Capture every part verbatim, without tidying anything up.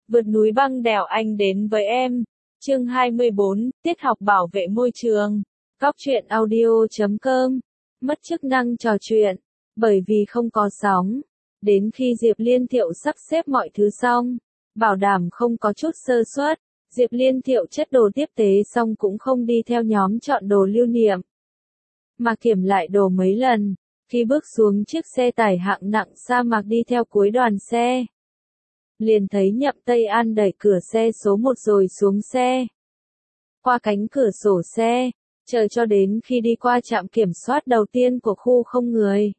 Vượt núi băng đèo anh đến với em. Chương hai mươi bốn, Tiết học bảo vệ môi trường. Góc truyện audio chấm com. Mất chức năng trò chuyện. Bởi vì không có sóng. Đến khi Diệp Liên Thiệu sắp xếp mọi thứ xong, bảo đảm không có chút sơ suất, Diệp Liên Thiệu chất đồ tiếp tế xong cũng không đi theo nhóm chọn đồ lưu niệm, mà kiểm lại đồ mấy lần. Khi bước xuống chiếc xe tải hạng nặng sa mạc đi theo cuối đoàn xe, liền thấy Nhậm Tây An đẩy cửa xe số một rồi xuống xe. Qua cánh cửa sổ xe, chờ cho đến khi đi qua trạm kiểm soát đầu tiên của khu không người.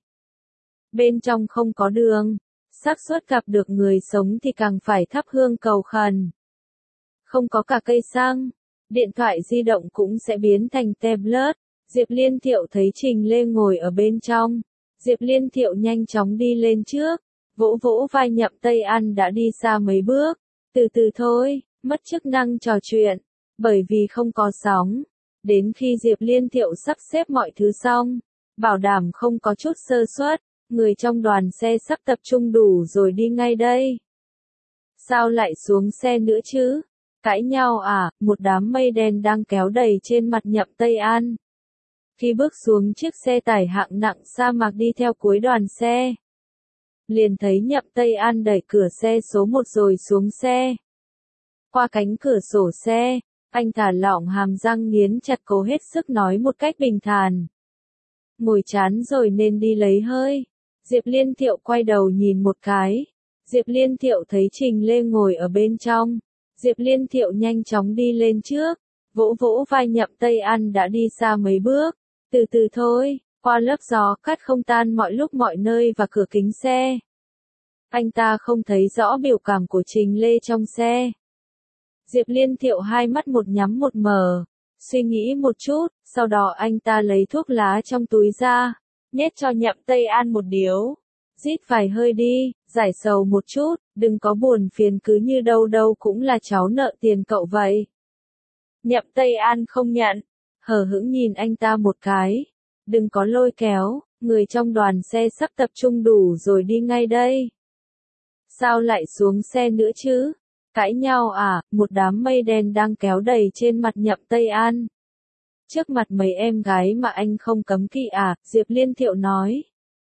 Bên trong không có đường, xác suất gặp được người sống thì càng phải thắp hương cầu khẩn. Không có cả cây xăng, điện thoại di động cũng sẽ biến thành tablet. Diệp Liên Thiệu thấy Trình Lê ngồi ở bên trong. Diệp Liên Thiệu nhanh chóng đi lên trước, vỗ vỗ vai Nhậm Tây An đã đi xa mấy bước. Từ từ thôi, mất chức năng trò chuyện, bởi vì không có sóng. Đến khi Diệp Liên Thiệu sắp xếp mọi thứ xong, bảo đảm không có chút sơ suất, người trong đoàn xe sắp tập trung đủ rồi đi ngay đây. Sao lại xuống xe nữa chứ? Cãi nhau à? Một đám mây đen đang kéo đầy trên mặt Nhậm Tây An. Khi bước xuống chiếc xe tải hạng nặng sa mạc đi theo cuối đoàn xe, liền thấy Nhậm Tây An đẩy cửa xe số một rồi xuống xe. Qua cánh cửa sổ xe, anh thả lỏng hàm răng nghiến chặt cố hết sức nói một cách bình thản. Ngồi chán rồi nên đi lấy hơi. Diệp Liên Thiệu quay đầu nhìn một cái. Diệp Liên Thiệu thấy Trình Lê ngồi ở bên trong. Diệp Liên Thiệu nhanh chóng đi lên trước, vỗ vỗ vai Nhậm Tây An đã đi xa mấy bước. Từ từ thôi, qua lớp gió cát không tan mọi lúc mọi nơi và cửa kính xe. Anh ta không thấy rõ biểu cảm của Trình Lê trong xe. Diệp Liên Thiệu hai mắt một nhắm một mở, suy nghĩ một chút, sau đó anh ta lấy thuốc lá trong túi ra, nhét cho Nhậm Tây An một điếu. Rít vài hơi đi, giải sầu một chút, đừng có buồn phiền cứ như đâu đâu cũng là cháu nợ tiền cậu vậy. Nhậm Tây An không nhận, hờ hững nhìn anh ta một cái. Đừng có lôi kéo, người trong đoàn xe sắp tập trung đủ rồi đi ngay đây. Sao lại xuống xe nữa chứ? Cãi nhau à? Một đám mây đen đang kéo đầy trên mặt Nhậm Tây An. Trước mặt mấy em gái mà anh không cấm kỵ à? Diệp Liên Thiệu nói.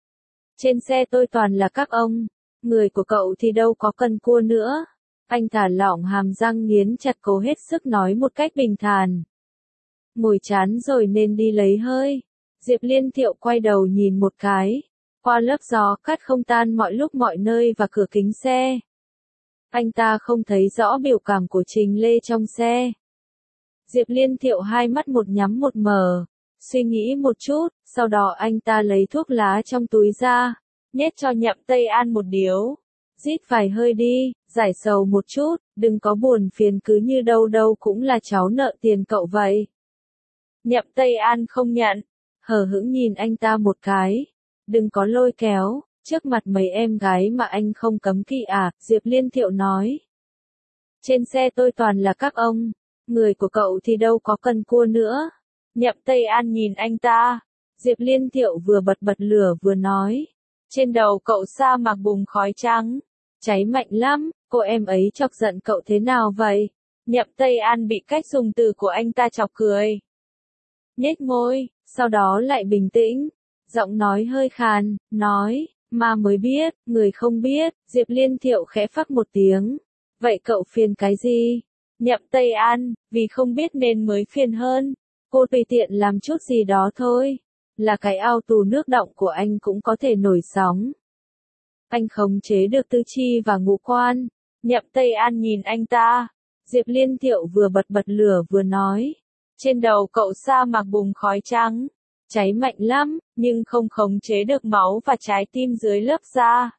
Trên xe tôi toàn là các ông, người của cậu thì đâu có cần cua nữa. Anh thả lỏng hàm răng nghiến chặt cố hết sức nói một cách bình thản. Ngồi chán rồi nên đi lấy hơi. Diệp Liên Thiệu quay đầu nhìn một cái. Qua lớp gió cát không tan mọi lúc mọi nơi và cửa kính xe. Anh ta không thấy rõ biểu cảm của Trình Lê trong xe. Diệp Liên Thiệu hai mắt một nhắm một mở, suy nghĩ một chút, sau đó anh ta lấy thuốc lá trong túi ra, nhét cho Nhậm Tây An một điếu. Rít vài hơi đi, giải sầu một chút, đừng có buồn phiền cứ như đâu đâu cũng là cháu nợ tiền cậu vậy. Nhậm Tây An không nhận, hờ hững nhìn anh ta một cái. Đừng có lôi kéo, trước mặt mấy em gái mà anh không cấm kỵ à? Diệp Liên Thiệu nói. Trên xe tôi toàn là các ông, người của cậu thì đâu có cần cua nữa. Nhậm Tây An nhìn anh ta. Diệp Liên Thiệu vừa bật bật lửa vừa nói. Trên đầu cậu sa mạc bùng khói trắng, cháy mạnh lắm, cô em ấy chọc giận cậu thế nào vậy? Nhậm Tây An bị cách dùng từ của anh ta chọc cười. Nhếch môi, sau đó lại bình tĩnh, giọng nói hơi khàn, nói, mà mới biết, người không biết. Diệp Liên Thiệu khẽ phắc một tiếng. Vậy cậu phiền cái gì? Nhậm Tây An, vì không biết nên mới phiền hơn. Cô tùy tiện làm chút gì đó thôi. Là cái ao tù nước đọng của anh cũng có thể nổi sóng. Anh khống chế được tư chi và ngũ quan. Nhậm Tây An nhìn anh ta. Diệp Liên Thiệu vừa bật bật lửa vừa nói. Trên đầu cậu sa mạc bùng khói trắng, cháy mạnh lắm, nhưng không khống chế được máu và trái tim dưới lớp da.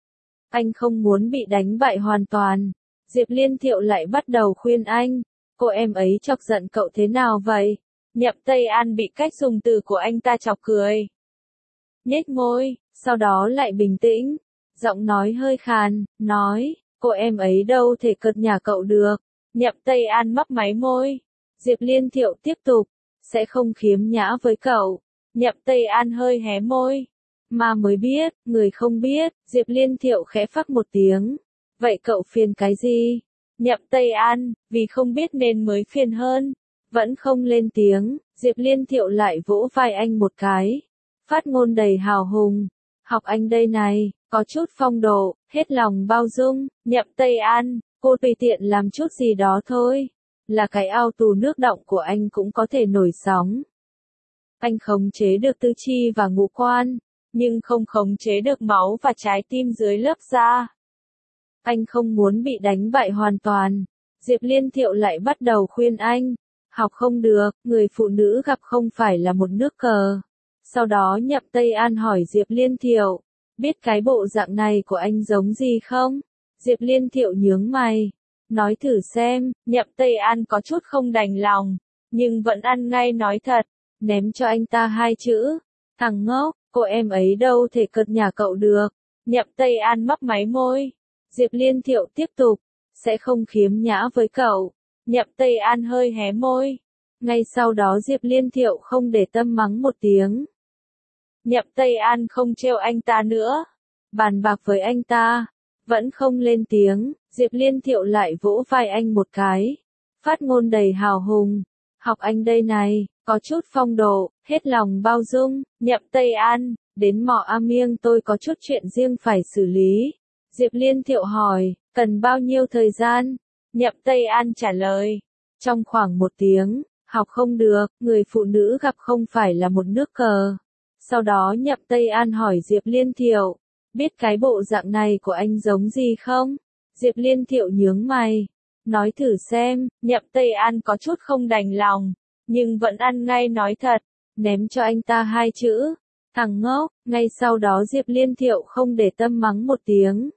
Anh không muốn bị đánh bại hoàn toàn. Diệp Liên Thiệu lại bắt đầu khuyên anh. Cô em ấy chọc giận cậu thế nào vậy? Nhậm Tây An bị cách dùng từ của anh ta chọc cười. Nhếch môi, sau đó lại bình tĩnh, giọng nói hơi khàn, nói, cô em ấy đâu thể cợt nhả cậu được. Nhậm Tây An mấp máy môi. Diệp Liên Thiệu tiếp tục, sẽ không khiếm nhã với cậu. Nhậm Tây An hơi hé môi. Mà mới biết, người không biết. Diệp Liên Thiệu khẽ phắc một tiếng. Vậy cậu phiền cái gì? Nhậm Tây An, vì không biết nên mới phiền hơn. Vẫn không lên tiếng, Diệp Liên Thiệu lại vỗ vai anh một cái. Phát ngôn đầy hào hùng. Học anh đây này, có chút phong độ, hết lòng bao dung. Nhậm Tây An, cô tùy tiện làm chút gì đó thôi. Là cái ao tù nước đọng của anh cũng có thể nổi sóng. Anh khống chế được tư chi và ngũ quan, nhưng không khống chế được máu và trái tim dưới lớp da. Anh không muốn bị đánh bại hoàn toàn. Diệp Liên Thiệu lại bắt đầu khuyên anh. Học không được, người phụ nữ gặp không phải là một nước cờ. Sau đó Nhậm Tây An hỏi Diệp Liên Thiệu, biết cái bộ dạng này của anh giống gì không? Diệp Liên Thiệu nhướng mày, nói thử xem. Nhậm Tây An có chút không đành lòng, nhưng vẫn ăn ngay nói thật, ném cho anh ta hai chữ. Thằng ngốc, cô em ấy đâu thể cợt nhà cậu được. Nhậm Tây An mấp máy môi. Diệp Liên Thiệu tiếp tục, sẽ không khiếm nhã với cậu. Nhậm Tây An hơi hé môi. Ngay sau đó Diệp Liên Thiệu không để tâm mắng một tiếng. Nhậm Tây An không trêu anh ta nữa. Bàn bạc với anh ta. Vẫn không lên tiếng, Diệp Liên Thiệu lại vỗ vai anh một cái. Phát ngôn đầy hào hùng. Học anh đây này, có chút phong độ, hết lòng bao dung. Nhậm Tây An, đến mỏ A Miêng tôi có chút chuyện riêng phải xử lý. Diệp Liên Thiệu hỏi, cần bao nhiêu thời gian? Nhậm Tây An trả lời, trong khoảng một tiếng. Học không được, người phụ nữ gặp không phải là một nước cờ. Sau đó Nhậm Tây An hỏi Diệp Liên Thiệu, biết cái bộ dạng này của anh giống gì không? Diệp Liên Thiệu nhướng mày, nói thử xem. Nhậm Tây An có chút không đành lòng, nhưng vẫn ăn ngay nói thật, ném cho anh ta hai chữ. Thằng ngốc. Ngay sau đó Diệp Liên Thiệu không để tâm mắng một tiếng.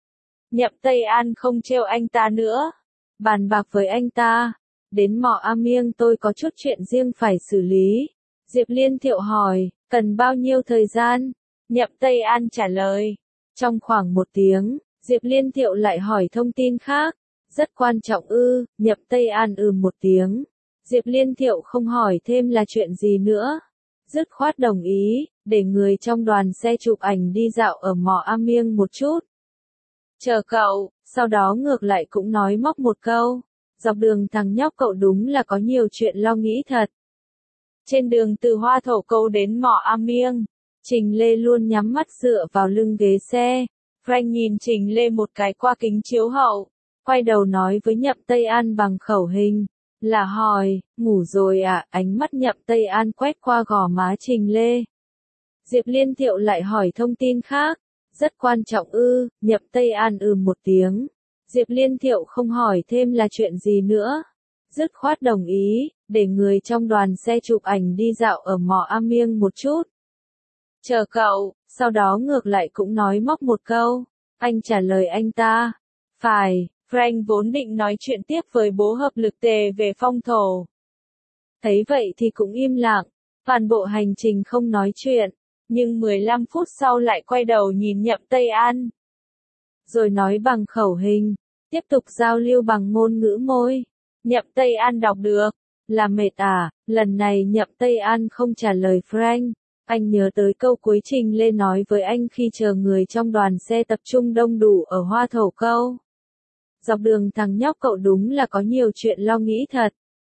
Nhậm Tây An không trêu anh ta nữa. Bàn bạc với anh ta. Đến mỏ A Miêng tôi có chút chuyện riêng phải xử lý. Diệp Liên Thiệu hỏi, cần bao nhiêu thời gian? Nhậm Tây An trả lời, trong khoảng một tiếng. Diệp Liên Thiệu lại hỏi thông tin khác. Rất quan trọng ư? Nhậm Tây An ừm một tiếng. Diệp Liên Thiệu không hỏi thêm là chuyện gì nữa. Dứt khoát đồng ý, để người trong đoàn xe chụp ảnh đi dạo ở mỏ A Miêng một chút. Chờ cậu, sau đó ngược lại cũng nói móc một câu. Dọc đường thằng nhóc cậu đúng là có nhiều chuyện lo nghĩ thật. Trên đường từ Hoa Thổ Câu đến mỏ A Miêng, Trình Lê luôn nhắm mắt dựa vào lưng ghế xe. Frank nhìn Trình Lê một cái qua kính chiếu hậu, quay đầu nói với Nhậm Tây An bằng khẩu hình, là hỏi, ngủ rồi à? Ánh mắt Nhậm Tây An quét qua gò má Trình Lê. Diệp Liên Thiệu lại hỏi thông tin khác. Rất quan trọng ư? Nhậm Tây An ừm một tiếng. Diệp Liên Thiệu không hỏi thêm là chuyện gì nữa. Dứt khoát đồng ý, để người trong đoàn xe chụp ảnh đi dạo ở mỏ A Miêng một chút. Chờ cậu, sau đó ngược lại cũng nói móc một câu. Anh trả lời anh ta. Phải. Frank vốn định nói chuyện tiếp với bố hợp lực tề về phong thổ. Thấy vậy thì cũng im lặng. Toàn bộ hành trình không nói chuyện. Nhưng mười lăm phút sau lại quay đầu nhìn Nhậm Tây An. Rồi nói bằng khẩu hình. Tiếp tục giao lưu bằng ngôn ngữ môi. Nhậm Tây An đọc được. Là mệt à? Lần này Nhậm Tây An không trả lời Frank. Anh nhớ tới câu cuối Trình Lê nói với anh khi chờ người trong đoàn xe tập trung đông đủ ở Hoa Thổ Câu. Dọc đường thằng nhóc cậu đúng là có nhiều chuyện lo nghĩ thật.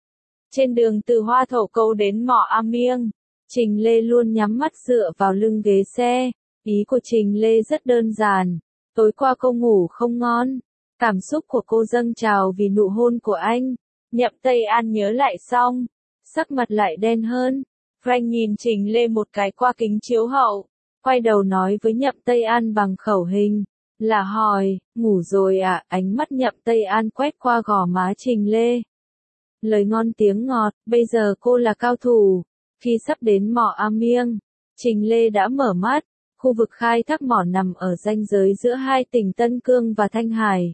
Trên đường từ Hoa Thổ Câu đến mỏ A Miêng, Trình Lê luôn nhắm mắt dựa vào lưng ghế xe. Ý của Trình Lê rất đơn giản. Tối qua cô ngủ không ngon. Cảm xúc của cô dâng trào vì nụ hôn của anh. Nhậm Tây An nhớ lại xong, sắc mặt lại đen hơn. Frank nhìn Trình Lê một cái qua kính chiếu hậu, quay đầu nói với Nhậm Tây An bằng khẩu hình, là hỏi, ngủ rồi à? Ánh mắt Nhậm Tây An quét qua gò má Trình Lê. Lời ngon tiếng ngọt, bây giờ cô là cao thủ. Khi sắp đến mỏ A Miêng, Trình Lê đã mở mắt. Khu vực khai thác mỏ nằm ở ranh giới giữa hai tỉnh Tân Cương và Thanh Hải.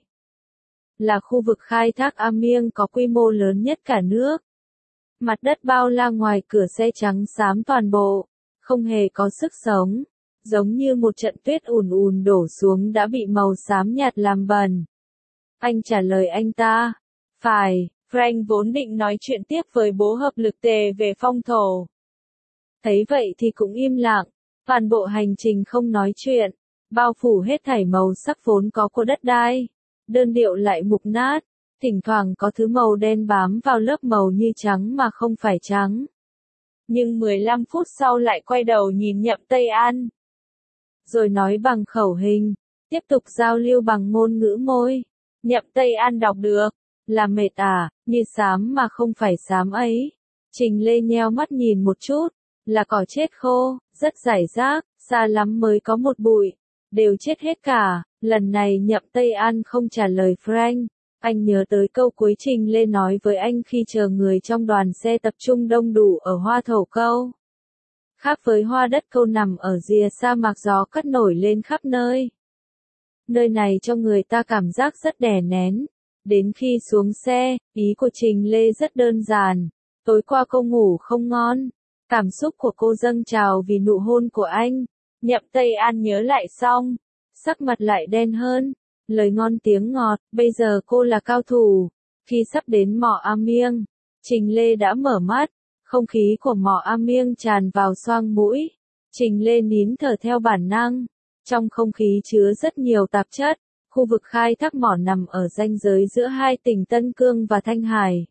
Là khu vực khai thác A Miêng có quy mô lớn nhất cả nước. Mặt đất bao la ngoài cửa xe trắng xám toàn bộ, không hề có sức sống, giống như một trận tuyết ùn ùn đổ xuống đã bị màu xám nhạt làm bẩn. Anh trả lời anh ta. Phải. Frank vốn định nói chuyện tiếp với bố hợp lực tề về phong thổ. Thấy vậy thì cũng im lặng. Toàn bộ hành trình không nói chuyện, bao phủ hết thảy màu sắc vốn có của đất đai. Đơn điệu lại mục nát. thỉnh thoảng có thứ màu đen bám vào lớp màu như trắng mà không phải trắng. Nhưng mười lăm phút sau lại quay đầu nhìn Nhậm Tây An. Rồi nói bằng khẩu hình, tiếp tục giao lưu bằng ngôn ngữ môi. Nhậm Tây An đọc được, là mệt à, như xám mà không phải xám ấy. Trình Lê nheo mắt nhìn một chút, là cỏ chết khô, rất rải rác, xa lắm mới có một bụi, đều chết hết cả. Lần này Nhậm Tây An không trả lời Frank, anh nhớ tới câu cuối Trình Lê nói với anh khi chờ người trong đoàn xe tập trung đông đủ ở Hoa Thổ Câu. Khác với Hoa Đất Câu nằm ở rìa sa mạc gió cắt nổi lên khắp nơi. Nơi này cho người ta cảm giác rất đè nén. Đến khi xuống xe, ý của Trình Lê rất đơn giản. Tối qua cô ngủ không ngon. Cảm xúc của cô dâng trào vì nụ hôn của anh. Nhậm Tây An nhớ lại xong, sắc mặt lại đen hơn. Lời ngon tiếng ngọt, bây giờ cô là cao thủ. Khi sắp đến mỏ A Miêng, Trình Lê đã mở mắt. Không khí của mỏ A Miêng tràn vào xoang mũi. Trình Lê nín thở theo bản năng. Trong không khí chứa rất nhiều tạp chất. Khu vực khai thác mỏ nằm ở ranh giới giữa hai tỉnh Tân Cương và Thanh Hải.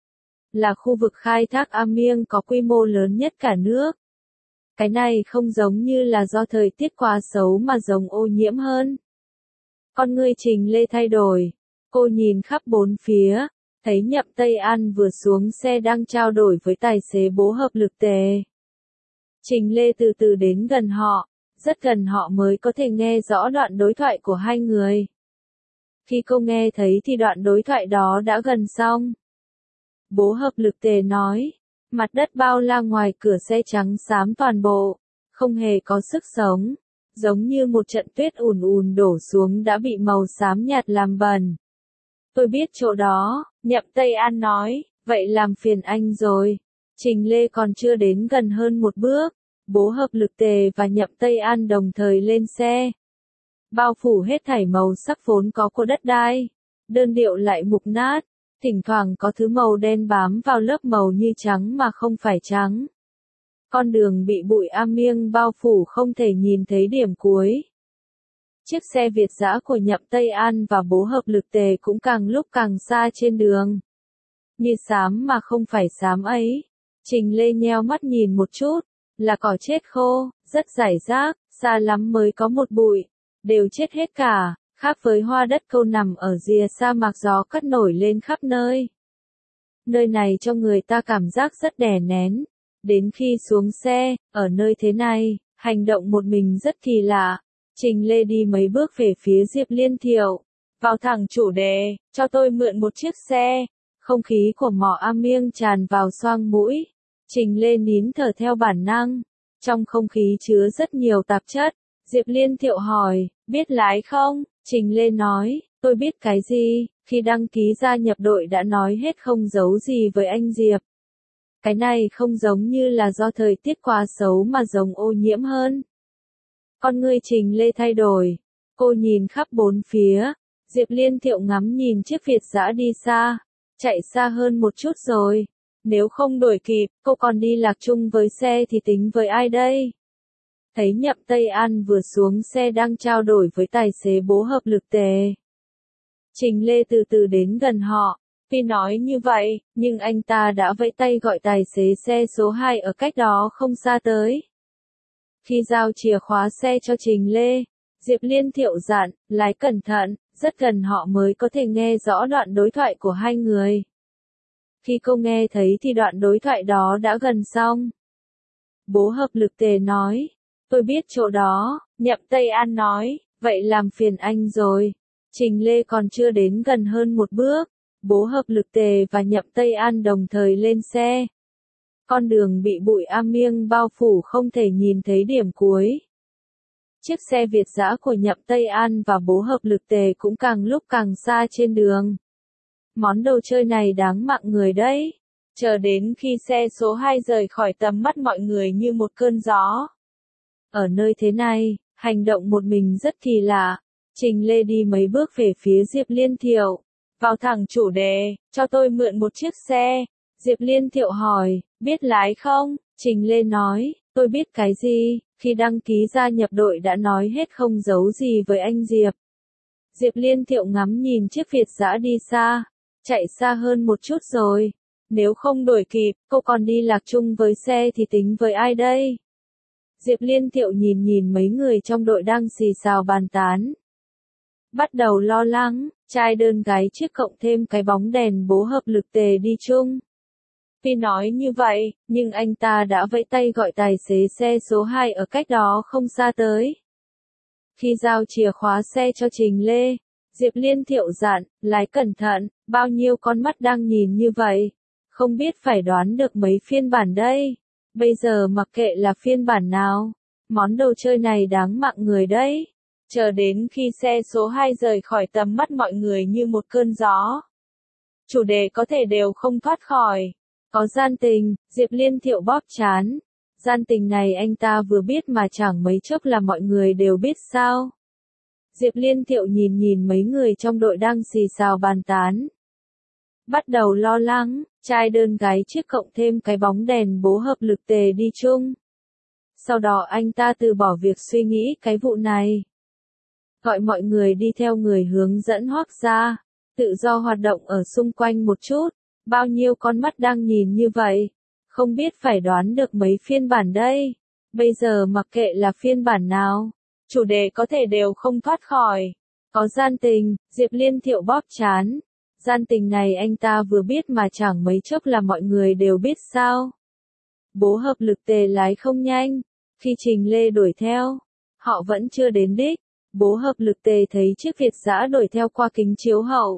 Là khu vực khai thác A Miêng có quy mô lớn nhất cả nước. Cái này không giống như là do thời tiết quá xấu mà giống ô nhiễm hơn. Con ngươi Trình Lê thay đổi. Cô nhìn khắp bốn phía, thấy Nhậm Tây An vừa xuống xe đang trao đổi với tài xế bố hợp lực tề. Trình Lê từ từ đến gần họ, rất gần họ mới có thể nghe rõ đoạn đối thoại của hai người. Khi cô nghe thấy thì đoạn đối thoại đó đã gần xong. Bố hợp lực tề nói, mặt đất bao la ngoài cửa xe trắng xám toàn bộ, không hề có sức sống, giống như một trận tuyết ùn ùn đổ xuống đã bị màu xám nhạt làm bẩn. Tôi biết chỗ đó, Nhậm Tây An nói, vậy làm phiền anh rồi. Trình Lê còn chưa đến gần hơn một bước, bố hợp lực tề và Nhậm Tây An đồng thời lên xe. Bao phủ hết thảy màu sắc vốn có của đất đai, đơn điệu lại mục nát, thỉnh thoảng có thứ màu đen bám vào lớp màu như trắng mà không phải trắng. Con đường bị bụi A Miêng bao phủ không thể nhìn thấy điểm cuối. Chiếc xe Việt dã của Nhậm Tây An và bố hợp lực tề cũng càng lúc càng xa trên đường. Như xám mà không phải xám ấy. Trình Lê nheo mắt nhìn một chút, là cỏ chết khô, rất rải rác, xa lắm mới có một bụi, đều chết hết cả. Khác với Hoa Đất Câu nằm ở rìa sa mạc gió cắt nổi lên khắp nơi. Nơi này cho người ta cảm giác rất đè nén. Đến khi xuống xe, ở nơi thế này, hành động một mình rất kỳ lạ. Trình Lê đi mấy bước về phía Diệp Liên Thiệu. Vào thẳng chủ đề, cho tôi mượn một chiếc xe. Không khí của mỏ A Miêng tràn vào xoang mũi. Trình Lê nín thở theo bản năng. Trong không khí chứa rất nhiều tạp chất. Diệp Liên Thiệu hỏi, biết lái không? Trình Lê nói, tôi biết cái gì, khi đăng ký gia nhập đội đã nói hết không giấu gì với anh Diệp. Cái này không giống như là do thời tiết quá xấu mà giống ô nhiễm hơn. Con ngươi Trình Lê thay đổi, cô nhìn khắp bốn phía, Diệp Liên Thiệu ngắm nhìn chiếc Việt dã đi xa, chạy xa hơn một chút rồi. Nếu không đuổi kịp, cô còn đi lạc chung với xe thì tính với ai đây? Thấy Nhậm Tây An vừa xuống xe đang trao đổi với tài xế bố hợp lực tề. Trình Lê từ từ đến gần họ, tuy nói như vậy, nhưng anh ta đã vẫy tay gọi tài xế xe số hai ở cách đó không xa tới. Khi giao chìa khóa xe cho Trình Lê, Diệp Liên Thiệu dặn, lái cẩn thận, rất gần họ mới có thể nghe rõ đoạn đối thoại của hai người. Khi cô nghe thấy thì đoạn đối thoại đó đã gần xong. Bố hợp lực tề nói, tôi biết chỗ đó. Nhậm Tây An nói, vậy làm phiền anh rồi. Trình Lê còn chưa đến gần hơn một bước, bố hợp lực tề và Nhậm Tây An đồng thời lên xe. Con đường bị bụi A Miêng bao phủ không thể nhìn thấy điểm cuối. Chiếc xe Việt dã của Nhậm Tây An và bố hợp lực tề cũng càng lúc càng xa trên đường. Món đồ chơi này đáng mạng người đấy. Chờ đến khi xe số hai rời khỏi tầm mắt mọi người như một cơn gió. Ở nơi thế này, hành động một mình rất kỳ lạ. Trình Lê đi mấy bước về phía Diệp Liên Thiệu. Vào thẳng chủ đề, cho tôi mượn một chiếc xe. Diệp Liên Thiệu hỏi, biết lái không? Trình Lê nói, tôi biết cái gì, khi đăng ký gia nhập đội đã nói hết không giấu gì với anh Diệp. Diệp Liên Thiệu ngắm nhìn chiếc Việt dã đi xa. chạy xa hơn một chút rồi. Nếu không đuổi kịp, cô còn đi lạc chung với xe thì tính với ai đây? Diệp Liên Thiệu nhìn nhìn mấy người trong đội đang xì xào bàn tán. Bắt đầu lo lắng, trai đơn gái chiếc cộng thêm cái bóng đèn bố hợp lực tề đi chung. Tuy nói như vậy, nhưng anh ta đã vẫy tay gọi tài xế xe số hai ở cách đó không xa tới. Khi giao chìa khóa xe cho Trình Lê, Diệp Liên Thiệu dặn, lái cẩn thận, bao nhiêu con mắt đang nhìn như vậy. Không biết phải đoán được mấy phiên bản đây. Bây giờ mặc kệ là phiên bản nào, món đồ chơi này đáng mạng người đấy. Chờ đến khi xe số hai rời khỏi tầm mắt mọi người như một cơn gió. Chủ đề có thể đều không thoát khỏi. Có gian tình, Diệp Liên Thiệu bóp chán. Gian tình này anh ta vừa biết mà chẳng mấy chốc là mọi người đều biết sao. Diệp Liên Thiệu nhìn nhìn mấy người trong đội đang xì xào bàn tán. Bắt đầu lo lắng, trai đơn gái chiếc cộng thêm cái bóng đèn bố hợp lực tề đi chung. Sau đó anh ta từ bỏ việc suy nghĩ cái vụ này. Gọi mọi người đi theo người hướng dẫn Hoắc gia, tự do hoạt động ở xung quanh một chút. Bao nhiêu con mắt đang nhìn như vậy, không biết phải đoán được mấy phiên bản đây. Bây giờ mặc kệ là phiên bản nào, chủ đề có thể đều không thoát khỏi. Có gian tình, Diệp Liên Thiệu bóp chán. Gian tình này anh ta vừa biết mà chẳng mấy chốc là mọi người đều biết sao. Bố hợp lực tề lái không nhanh, khi Trình Lê đuổi theo, họ vẫn chưa đến đích. Bố hợp lực tề thấy chiếc Việt dã đuổi theo qua kính chiếu hậu.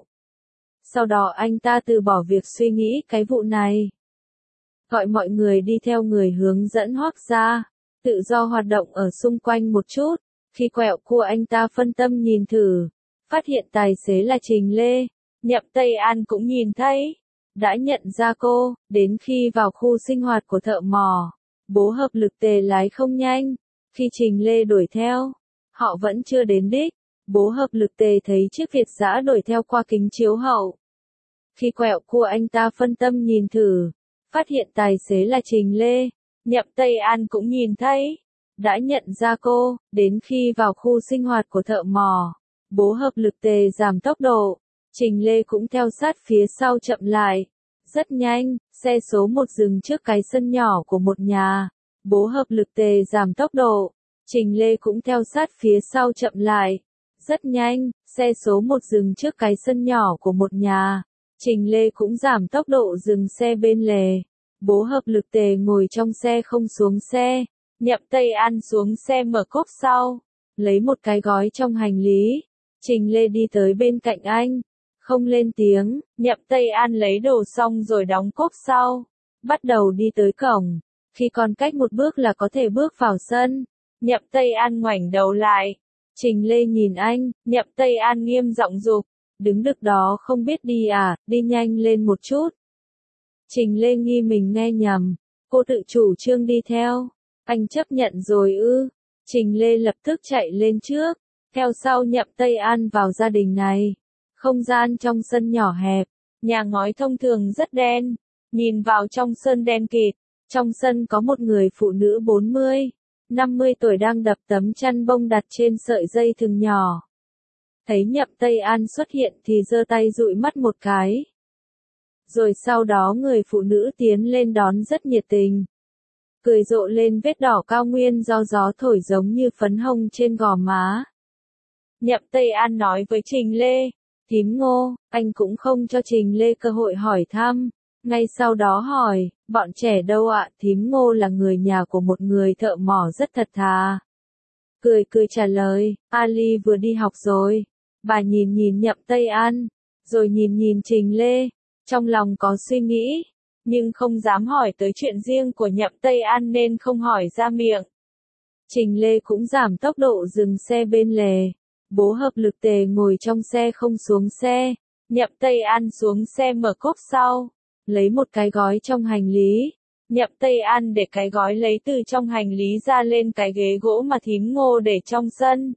Sau đó anh ta từ bỏ việc suy nghĩ cái vụ này. Gọi mọi người đi theo người hướng dẫn Hoắc gia, tự do hoạt động ở xung quanh một chút. Khi quẹo cua anh ta phân tâm nhìn thử, phát hiện tài xế là Trình Lê. Nhậm Tây An cũng nhìn thấy, đã nhận ra cô. Đến khi vào khu sinh hoạt của thợ mỏ, bố hợp lực tề lái không nhanh. Khi Trình Lê đuổi theo, họ vẫn chưa đến đích. Bố hợp lực tề thấy chiếc Việt dã đuổi theo qua kính chiếu hậu. Khi quẹo cua anh ta phân tâm nhìn thử, phát hiện tài xế là Trình Lê. Nhậm Tây An cũng nhìn thấy, đã nhận ra cô. Đến khi vào khu sinh hoạt của thợ mỏ, bố hợp lực tề giảm tốc độ. Trình Lê cũng theo sát phía sau chậm lại. Rất nhanh, xe số một dừng trước cái sân nhỏ của một nhà. Bố hợp lực tề giảm tốc độ. Trình Lê cũng theo sát phía sau chậm lại. Rất nhanh, xe số một dừng trước cái sân nhỏ của một nhà. Trình Lê cũng giảm tốc độ dừng xe bên lề. Bố hợp lực tề ngồi trong xe không xuống xe. Nhậm Tây An xuống xe mở cốp sau. Lấy một cái gói trong hành lý. Trình Lê đi tới bên cạnh anh. Không lên tiếng, Nhậm Tây An lấy đồ xong rồi đóng cốp sau. Bắt đầu đi tới cổng. Khi còn cách một bước là có thể bước vào sân. Nhậm Tây An ngoảnh đầu lại. Trình Lê nhìn anh, Nhậm Tây An nghiêm giọng giục. Đứng được đó không biết đi à, đi nhanh lên một chút. Trình Lê nghi mình nghe nhầm. Cô tự chủ trương đi theo. Anh chấp nhận rồi ư. Trình Lê lập tức chạy lên trước. Theo sau Nhậm Tây An vào gia đình này. Không gian trong sân nhỏ hẹp. Nhà ngói thông thường rất đen. Nhìn vào trong sân đen kịt. Trong sân có một người phụ nữ bốn mươi, năm mươi tuổi đang đập tấm chăn bông đặt trên sợi dây thừng nhỏ. Thấy Nhậm Tây An xuất hiện thì giơ tay dụi mắt một cái. Rồi sau đó người phụ nữ tiến lên đón rất nhiệt tình. Cười rộ lên vết đỏ cao nguyên do gió thổi giống như phấn hồng trên gò má. Nhậm Tây An nói với Trình Lê, thím Ngô, anh cũng không cho Trình Lê cơ hội hỏi thăm. Ngay sau đó hỏi, bọn trẻ đâu ạ? Thím Ngô là người nhà của một người thợ mỏ rất thật thà. Cười cười trả lời, Ali vừa đi học rồi. Bà nhìn nhìn Nhậm Tây An, rồi nhìn nhìn Trình Lê, trong lòng có suy nghĩ, nhưng không dám hỏi tới chuyện riêng của Nhậm Tây An nên không hỏi ra miệng. Trình Lê cũng giảm tốc độ dừng xe bên lề. Bố hợp lực tề ngồi trong xe không xuống xe. Nhậm Tây An xuống xe mở cốp sau. Lấy một cái gói trong hành lý. Nhậm Tây An để cái gói lấy từ trong hành lý ra lên cái ghế gỗ mà thím Ngô để trong sân.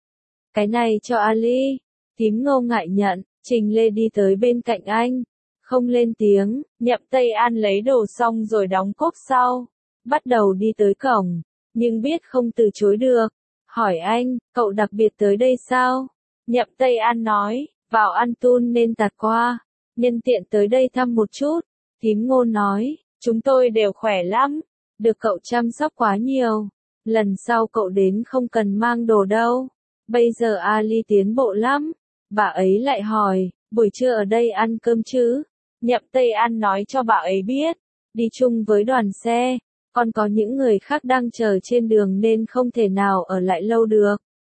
Cái này cho Ali. Thím Ngô ngại nhận. Trình Lê đi tới bên cạnh anh. Không lên tiếng. Nhậm Tây An lấy đồ xong rồi đóng cốp sau. Bắt đầu đi tới cổng. Nhưng biết không từ chối được. Hỏi anh, cậu đặc biệt tới đây sao? Nhậm Tây An nói, vào ăn tun nên tạt qua. nhân tiện tới đây thăm một chút. Thím Ngô nói, chúng tôi đều khỏe lắm, được cậu chăm sóc quá nhiều. Lần sau cậu đến không cần mang đồ đâu. Bây giờ Ali tiến bộ lắm. Bà ấy lại hỏi, buổi trưa ở đây ăn cơm chứ? Nhậm Tây An nói cho bà ấy biết, đi chung với đoàn xe, còn có những người khác đang chờ trên đường nên không thể nào ở lại lâu được.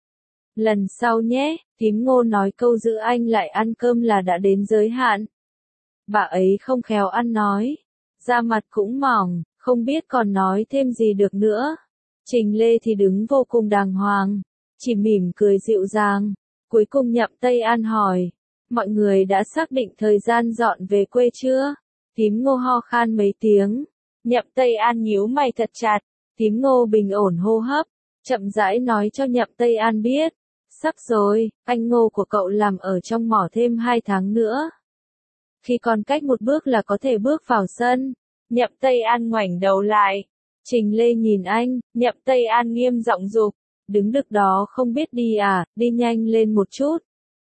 Lần sau nhé, thím Ngô nói câu giữ anh lại ăn cơm là đã đến giới hạn. Bà ấy không khéo ăn nói, da mặt cũng mỏng, không biết còn nói thêm gì được nữa. Trình Lê thì đứng vô cùng đàng hoàng, chỉ mỉm cười dịu dàng. Cuối cùng Nhậm Tây An hỏi, mọi người đã xác định thời gian dọn về quê chưa? Thím Ngô ho khan mấy tiếng. Nhậm Tây An nhíu mày thật chặt. Thím Ngô bình ổn hô hấp, chậm rãi nói cho Nhậm Tây An biết. Sắp rồi, anh Ngô của cậu làm ở trong mỏ thêm hai tháng nữa. Khi còn cách một bước là có thể bước vào sân. Nhậm Tây An ngoảnh đầu lại. Trình Lê nhìn anh, Nhậm Tây An nghiêm giọng giục. Đứng được đó không biết đi à, đi nhanh lên một chút.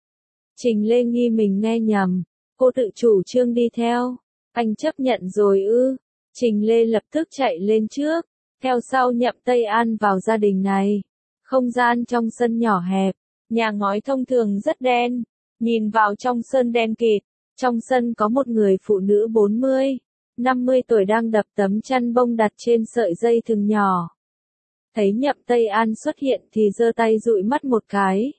Trình Lê nghi mình nghe nhầm. Cô tự chủ trương đi theo. Anh chấp nhận rồi ư. Trình Lê lập tức chạy lên trước. Theo sau Nhậm Tây An vào gia đình này. Không gian trong sân nhỏ hẹp. Nhà ngói thông thường rất đen. Nhìn vào trong sân đen kịt. Trong sân có một người phụ nữ bốn mươi, năm mươi tuổi đang đập tấm chăn bông đặt trên sợi dây thừng nhỏ. Thấy Nhậm Tây An xuất hiện thì giơ tay dụi mắt một cái.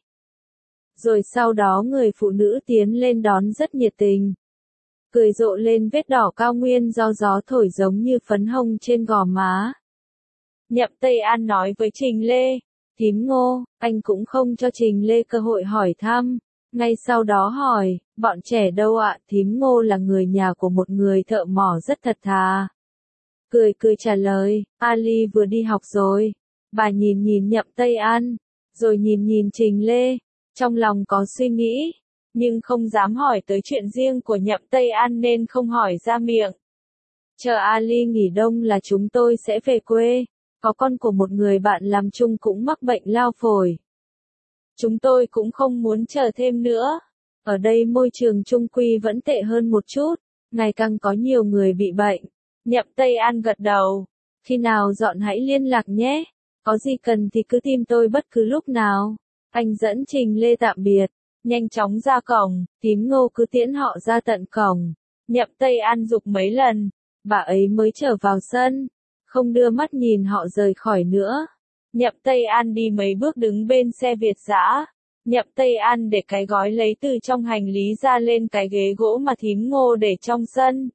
Rồi sau đó người phụ nữ tiến lên đón rất nhiệt tình. Cười rộ lên vết đỏ cao nguyên do gió thổi giống như phấn hồng trên gò má. Nhậm Tây An nói với Trình Lê, thím Ngô, anh cũng không cho Trình Lê cơ hội hỏi thăm. Ngay sau đó hỏi, bọn trẻ đâu ạ? Thím Ngô là người nhà của một người thợ mỏ rất thật thà. Cười cười trả lời, Ali vừa đi học rồi. Bà nhìn nhìn Nhậm Tây An, rồi nhìn nhìn Trình Lê, trong lòng có suy nghĩ, nhưng không dám hỏi tới chuyện riêng của Nhậm Tây An nên không hỏi ra miệng. Chờ Ali nghỉ đông là chúng tôi sẽ về quê, có con của một người bạn làm chung cũng mắc bệnh lao phổi. Chúng tôi cũng không muốn chờ thêm nữa. Ở đây môi trường chung quy vẫn tệ hơn một chút, ngày càng có nhiều người bị bệnh. Nhậm Tây An gật đầu. Khi nào dọn hãy liên lạc nhé. Có gì cần thì cứ tìm tôi bất cứ lúc nào. Anh dẫn Trình Lê tạm biệt. Nhanh chóng ra cổng, thím Ngô cứ tiễn họ ra tận cổng. Nhậm Tây An giục mấy lần. Bà ấy mới trở vào sân. Không đưa mắt nhìn họ rời khỏi nữa. Nhậm Tây An đi mấy bước đứng bên xe Việt dã. Nhậm Tây An để cái gói lấy từ trong hành lý ra lên cái ghế gỗ mà thím Ngô để trong sân.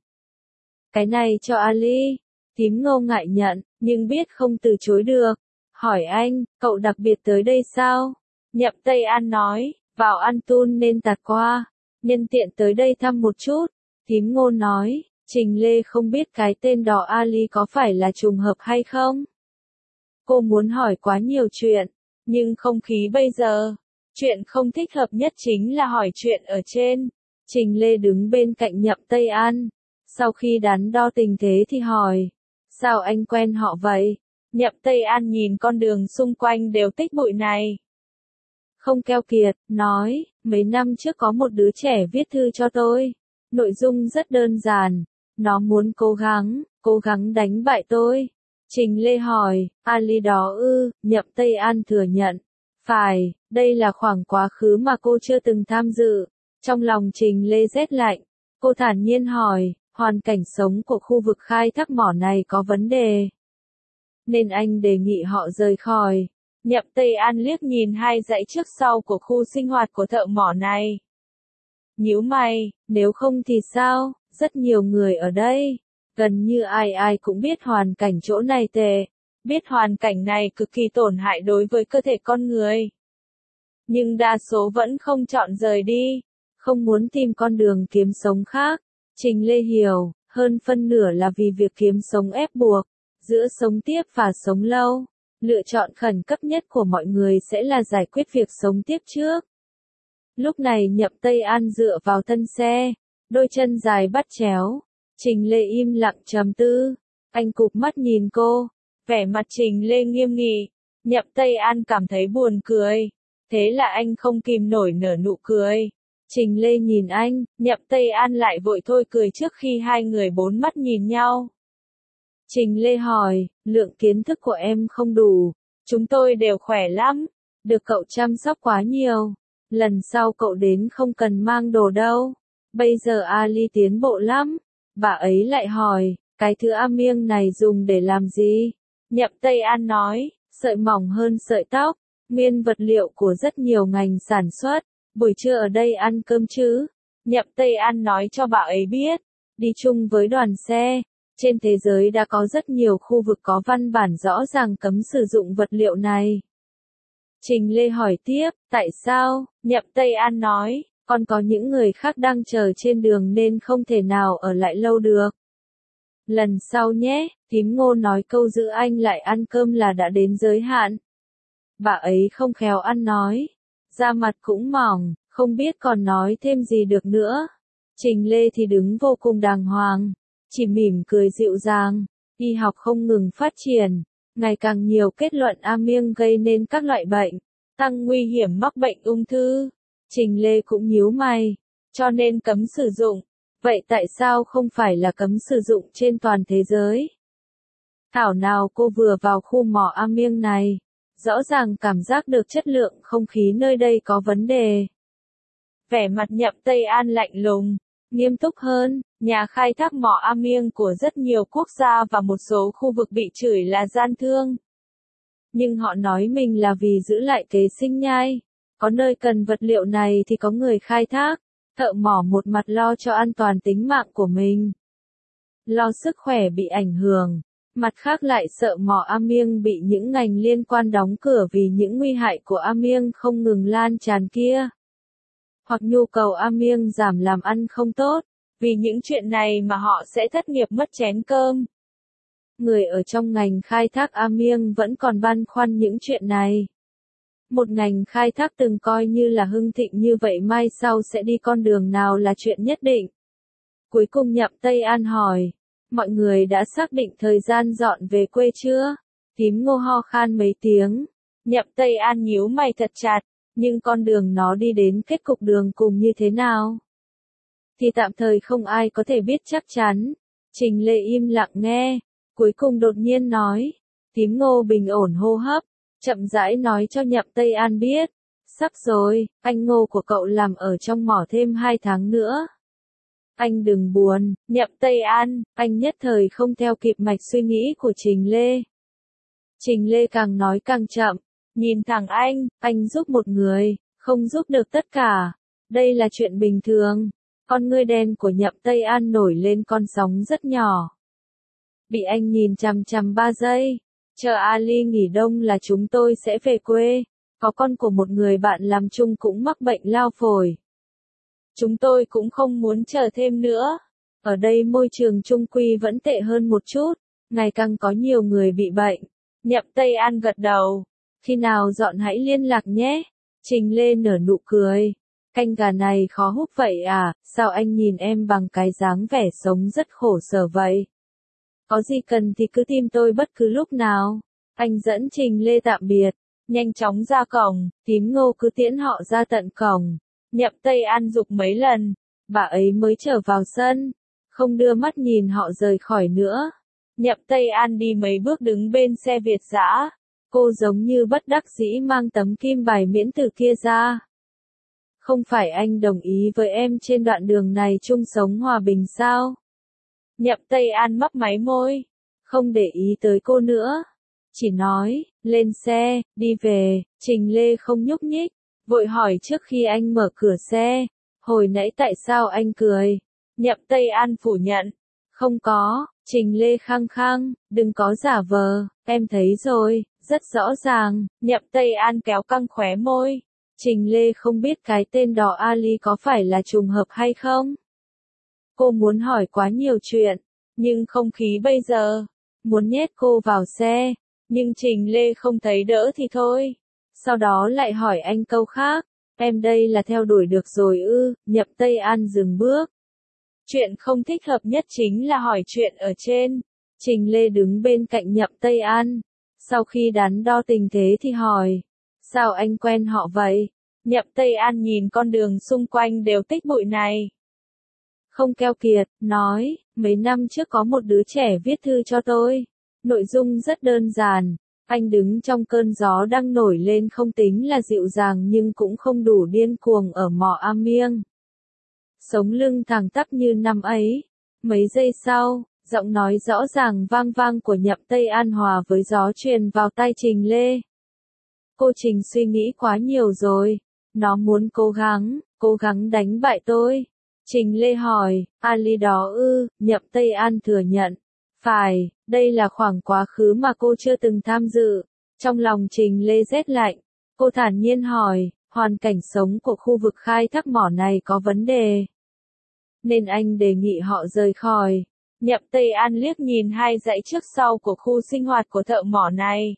Cái này cho Ali. Thím Ngô ngại nhận, nhưng biết không từ chối được. Hỏi anh, cậu đặc biệt tới đây sao? Nhậm Tây An nói, vào ăn tun nên tạt qua. Nhân tiện tới đây thăm một chút. Thím Ngô nói, Trình Lê không biết cái tên đỏ Ali có phải là trùng hợp hay không? Cô muốn hỏi quá nhiều chuyện, nhưng không khí bây giờ. Chuyện không thích hợp nhất chính là hỏi chuyện ở trên. Trình Lê đứng bên cạnh Nhậm Tây An. Sau khi đắn đo tình thế thì hỏi, sao anh quen họ vậy? Nhậm Tây An nhìn con đường xung quanh đều tích bụi này. Không keo kiệt, nói, mấy năm trước có một đứa trẻ viết thư cho tôi. Nội dung rất đơn giản. Nó muốn cố gắng, cố gắng đánh bại tôi. Trình Lê hỏi, Ali đó ư? Nhậm Tây An thừa nhận. Phải, đây là khoảng quá khứ mà cô chưa từng tham dự. Trong lòng Trình Lê rét lạnh. Cô thản nhiên hỏi, hoàn cảnh sống của khu vực khai thác mỏ này có vấn đề. Nên anh đề nghị họ rời khỏi. Nhậm Tây An liếc nhìn hai dãy trước sau của khu sinh hoạt của thợ mỏ này. Nhíu mày, nếu không thì sao? Rất nhiều người ở đây. Gần như ai ai cũng biết hoàn cảnh chỗ này tệ. Biết hoàn cảnh này cực kỳ tổn hại đối với cơ thể con người. Nhưng đa số vẫn không chọn rời đi. Không muốn tìm con đường kiếm sống khác. Trình Lê hiểu, hơn phân nửa là vì việc kiếm sống ép buộc. Giữa sống tiếp và sống lâu, lựa chọn khẩn cấp nhất của mọi người sẽ là giải quyết việc sống tiếp trước. Lúc này Nhậm Tây An dựa vào thân xe, đôi chân dài bắt chéo. Trình Lê im lặng trầm tư. Anh cụp mắt nhìn cô. Vẻ mặt Trình Lê nghiêm nghị. Nhậm Tây An cảm thấy buồn cười. Thế là anh không kìm nổi nở nụ cười. Trình Lê nhìn anh, Nhậm Tây An lại vội thôi cười trước khi hai người bốn mắt nhìn nhau. Trình Lê hỏi, lượng kiến thức của em không đủ, chúng tôi đều khỏe lắm, được cậu chăm sóc quá nhiều, lần sau cậu đến không cần mang đồ đâu, bây giờ Ali tiến bộ lắm. Bà ấy lại hỏi, cái thứ amiêng này dùng để làm gì? Nhậm Tây An nói, sợi mỏng hơn sợi tóc, nguyên vật liệu của rất nhiều ngành sản xuất, buổi trưa ở đây ăn cơm chứ? Nhậm Tây An nói cho bà ấy biết, đi chung với đoàn xe, trên thế giới đã có rất nhiều khu vực có văn bản rõ ràng cấm sử dụng vật liệu này. Trình Lê hỏi tiếp, tại sao? Nhậm Tây An nói, còn có những người khác đang chờ trên đường nên không thể nào ở lại lâu được. Lần sau nhé, Tím Ngô nói câu giữ anh lại ăn cơm là đã đến giới hạn. Bà ấy không khéo ăn nói, da mặt cũng mỏng, không biết còn nói thêm gì được nữa. Trình Lê thì đứng vô cùng đàng hoàng, chỉ mỉm cười dịu dàng. Y học không ngừng phát triển, ngày càng nhiều kết luận amiêng gây nên các loại bệnh, tăng nguy hiểm mắc bệnh ung thư. Trình Lê cũng nhíu mày, cho nên cấm sử dụng. Vậy tại sao không phải là cấm sử dụng trên toàn thế giới? Thảo nào cô vừa vào khu mỏ amiêng này, rõ ràng cảm giác được chất lượng không khí nơi đây có vấn đề. Vẻ mặt Nhậm Tây An lạnh lùng, nghiêm túc hơn, nhà khai thác mỏ amiêng của rất nhiều quốc gia và một số khu vực bị chửi là gian thương. Nhưng họ nói mình là vì giữ lại kế sinh nhai, có nơi cần vật liệu này thì có người khai thác, thợ mỏ một mặt lo cho an toàn tính mạng của mình, lo sức khỏe bị ảnh hưởng, mặt khác lại sợ mỏ amiêng bị những ngành liên quan đóng cửa vì những nguy hại của amiêng không ngừng lan tràn kia. Hoặc nhu cầu amiêng giảm làm ăn không tốt, vì những chuyện này mà họ sẽ thất nghiệp mất chén cơm. Người ở trong ngành khai thác amiêng vẫn còn băn khoăn những chuyện này. Một ngành khai thác từng coi như là hưng thịnh như vậy mai sau sẽ đi con đường nào là chuyện nhất định. Cuối cùng Nhậm Tây An hỏi, mọi người đã xác định thời gian dọn về quê chưa? Tím Ngô ho khan mấy tiếng. Nhậm Tây An nhíu mày thật chặt, nhưng con đường nó đi đến kết cục đường cùng như thế nào? Thì tạm thời không ai có thể biết chắc chắn. Trình Lê im lặng nghe, cuối cùng đột nhiên nói. Tím Ngô bình ổn hô hấp, chậm rãi nói cho Nhậm Tây An biết. Sắp rồi, anh Ngô của cậu làm ở trong mỏ thêm hai tháng nữa. Anh đừng buồn, Nhậm Tây An, anh nhất thời không theo kịp mạch suy nghĩ của Trình Lê. Trình Lê càng nói càng chậm, nhìn thẳng anh, anh giúp một người, không giúp được tất cả. Đây là chuyện bình thường. Con ngươi đen của Nhậm Tây An nổi lên con sóng rất nhỏ. Bị anh nhìn chằm chằm ba giây. Chờ Ali nghỉ đông là chúng tôi sẽ về quê. Có con của một người bạn làm chung cũng mắc bệnh lao phổi. Chúng tôi cũng không muốn chờ thêm nữa. Ở đây môi trường chung quy vẫn tệ hơn một chút. Ngày càng có nhiều người bị bệnh. Nhậm Tây An gật đầu. Khi nào dọn hãy liên lạc nhé. Trình Lê nở nụ cười. Canh gà này khó hút vậy à, sao anh nhìn em bằng cái dáng vẻ sống rất khổ sở vậy? Có gì cần thì cứ tìm tôi bất cứ lúc nào. Anh dẫn Trình Lê tạm biệt, nhanh chóng ra cổng, Tím Ngô cứ tiễn họ ra tận cổng. Nhậm Tây An giục mấy lần, bà ấy mới trở vào sân, không đưa mắt nhìn họ rời khỏi nữa. Nhậm Tây An đi mấy bước đứng bên xe Việt dã, cô giống như bất đắc dĩ mang tấm kim bài miễn tử kia ra. Không phải anh đồng ý với em trên đoạn đường này chung sống hòa bình sao? Nhậm Tây An mấp máy môi, không để ý tới cô nữa. Chỉ nói, lên xe, đi về. Trình Lê không nhúc nhích, vội hỏi trước khi anh mở cửa xe. Hồi nãy tại sao anh cười? Nhậm Tây An phủ nhận. Không có. Trình Lê khăng khăng, đừng có giả vờ, em thấy rồi, rất rõ ràng. Nhậm Tây An kéo căng khóe môi. Trình Lê không biết cái tên đỏ Ali có phải là trùng hợp hay không? Cô muốn hỏi quá nhiều chuyện, nhưng không khí bây giờ, muốn nhét cô vào xe, nhưng Trình Lê không thấy đỡ thì thôi. Sau đó lại hỏi anh câu khác, em đây là theo đuổi được rồi ư? Nhậm Tây An dừng bước. Chuyện không thích hợp nhất chính là hỏi chuyện ở trên. Trình Lê đứng bên cạnh Nhậm Tây An, sau khi đắn đo tình thế thì hỏi, sao anh quen họ vậy? Nhậm Tây An nhìn con đường xung quanh đều tích bụi này. Không keo kiệt, nói, mấy năm trước có một đứa trẻ viết thư cho tôi. Nội dung rất đơn giản. Anh đứng trong cơn gió đang nổi lên không tính là dịu dàng nhưng cũng không đủ điên cuồng ở mỏ Amieng. Sống lưng thẳng tắp như năm ấy. Mấy giây sau, giọng nói rõ ràng vang vang của Nhậm Tây An hòa với gió truyền vào tai Trình Lê. Cô Trình suy nghĩ quá nhiều rồi. Nó muốn cố gắng, cố gắng đánh bại tôi. Trình Lê hỏi, Ali đó ư, Nhậm Tây An thừa nhận. Phải, đây là khoảng quá khứ mà cô chưa từng tham dự. Trong lòng Trình Lê rét lạnh, cô thản nhiên hỏi, hoàn cảnh sống của khu vực khai thác mỏ này có vấn đề. Nên anh đề nghị họ rời khỏi. Nhậm Tây An liếc nhìn hai dãy trước sau của khu sinh hoạt của thợ mỏ này.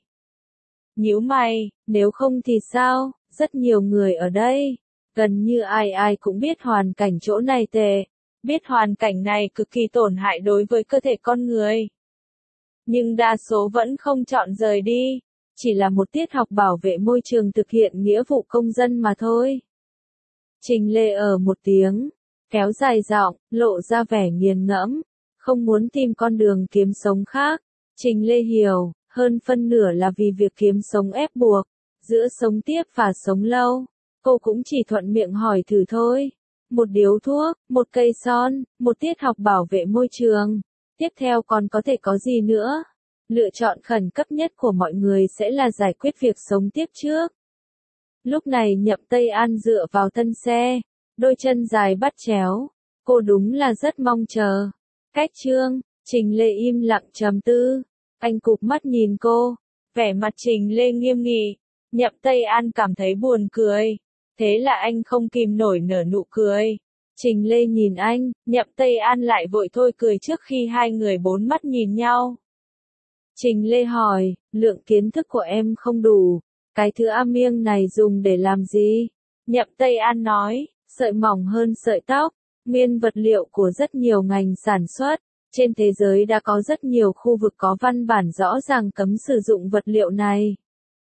Nhíu mày, nếu không thì sao, rất nhiều người ở đây. Gần như ai ai cũng biết hoàn cảnh chỗ này tệ. Biết hoàn cảnh này cực kỳ tổn hại đối với cơ thể con người. Nhưng đa số vẫn không chọn rời đi. Chỉ là một tiết học bảo vệ môi trường thực hiện nghĩa vụ công dân mà thôi. Trình Lê ở một tiếng, kéo dài giọng, lộ ra vẻ nghiền ngẫm. Không muốn tìm con đường kiếm sống khác. Trình Lê hiểu, hơn phân nửa là vì việc kiếm sống ép buộc. Giữa sống tiếp và sống lâu. Cô cũng chỉ thuận miệng hỏi thử thôi. Một điếu thuốc, một cây son, một tiết học bảo vệ môi trường. Tiếp theo còn có thể có gì nữa? Lựa chọn khẩn cấp nhất của mọi người sẽ là giải quyết việc sống tiếp trước. Lúc này Nhậm Tây An dựa vào thân xe, đôi chân dài bắt chéo. Cô đúng là rất mong chờ. Cách Trương, Trình Lê im lặng trầm tư. Anh cụp mắt nhìn cô. Vẻ mặt Trình Lê nghiêm nghị. Nhậm Tây An cảm thấy buồn cười. Thế là anh không kìm nổi nở nụ cười. Trình Lê nhìn anh, Nhậm Tây An lại vội thôi cười trước khi hai người bốn mắt nhìn nhau. Trình Lê hỏi, lượng kiến thức của em không đủ. Cái thứ Amieng này dùng để làm gì? Nhậm Tây An nói, sợi mỏng hơn sợi tóc. Nguyên vật liệu của rất nhiều ngành sản xuất. Trên thế giới đã có rất nhiều khu vực có văn bản rõ ràng cấm sử dụng vật liệu này.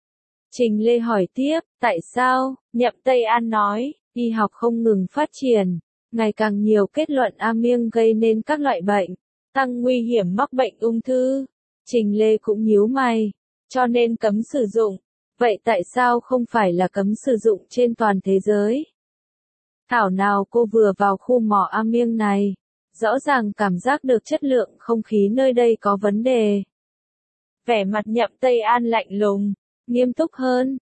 Trình Lê hỏi tiếp, tại sao? Nhậm Tây An nói, y học không ngừng phát triển, ngày càng nhiều kết luận Amieng gây nên các loại bệnh, tăng nguy hiểm mắc bệnh ung thư. Trình Lê cũng nhíu mày, cho nên cấm sử dụng. Vậy tại sao không phải là cấm sử dụng trên toàn thế giới? Thảo nào cô vừa vào khu mỏ Amieng này, rõ ràng cảm giác được chất lượng không khí nơi đây có vấn đề. Vẻ mặt Nhậm Tây An lạnh lùng, nghiêm túc hơn,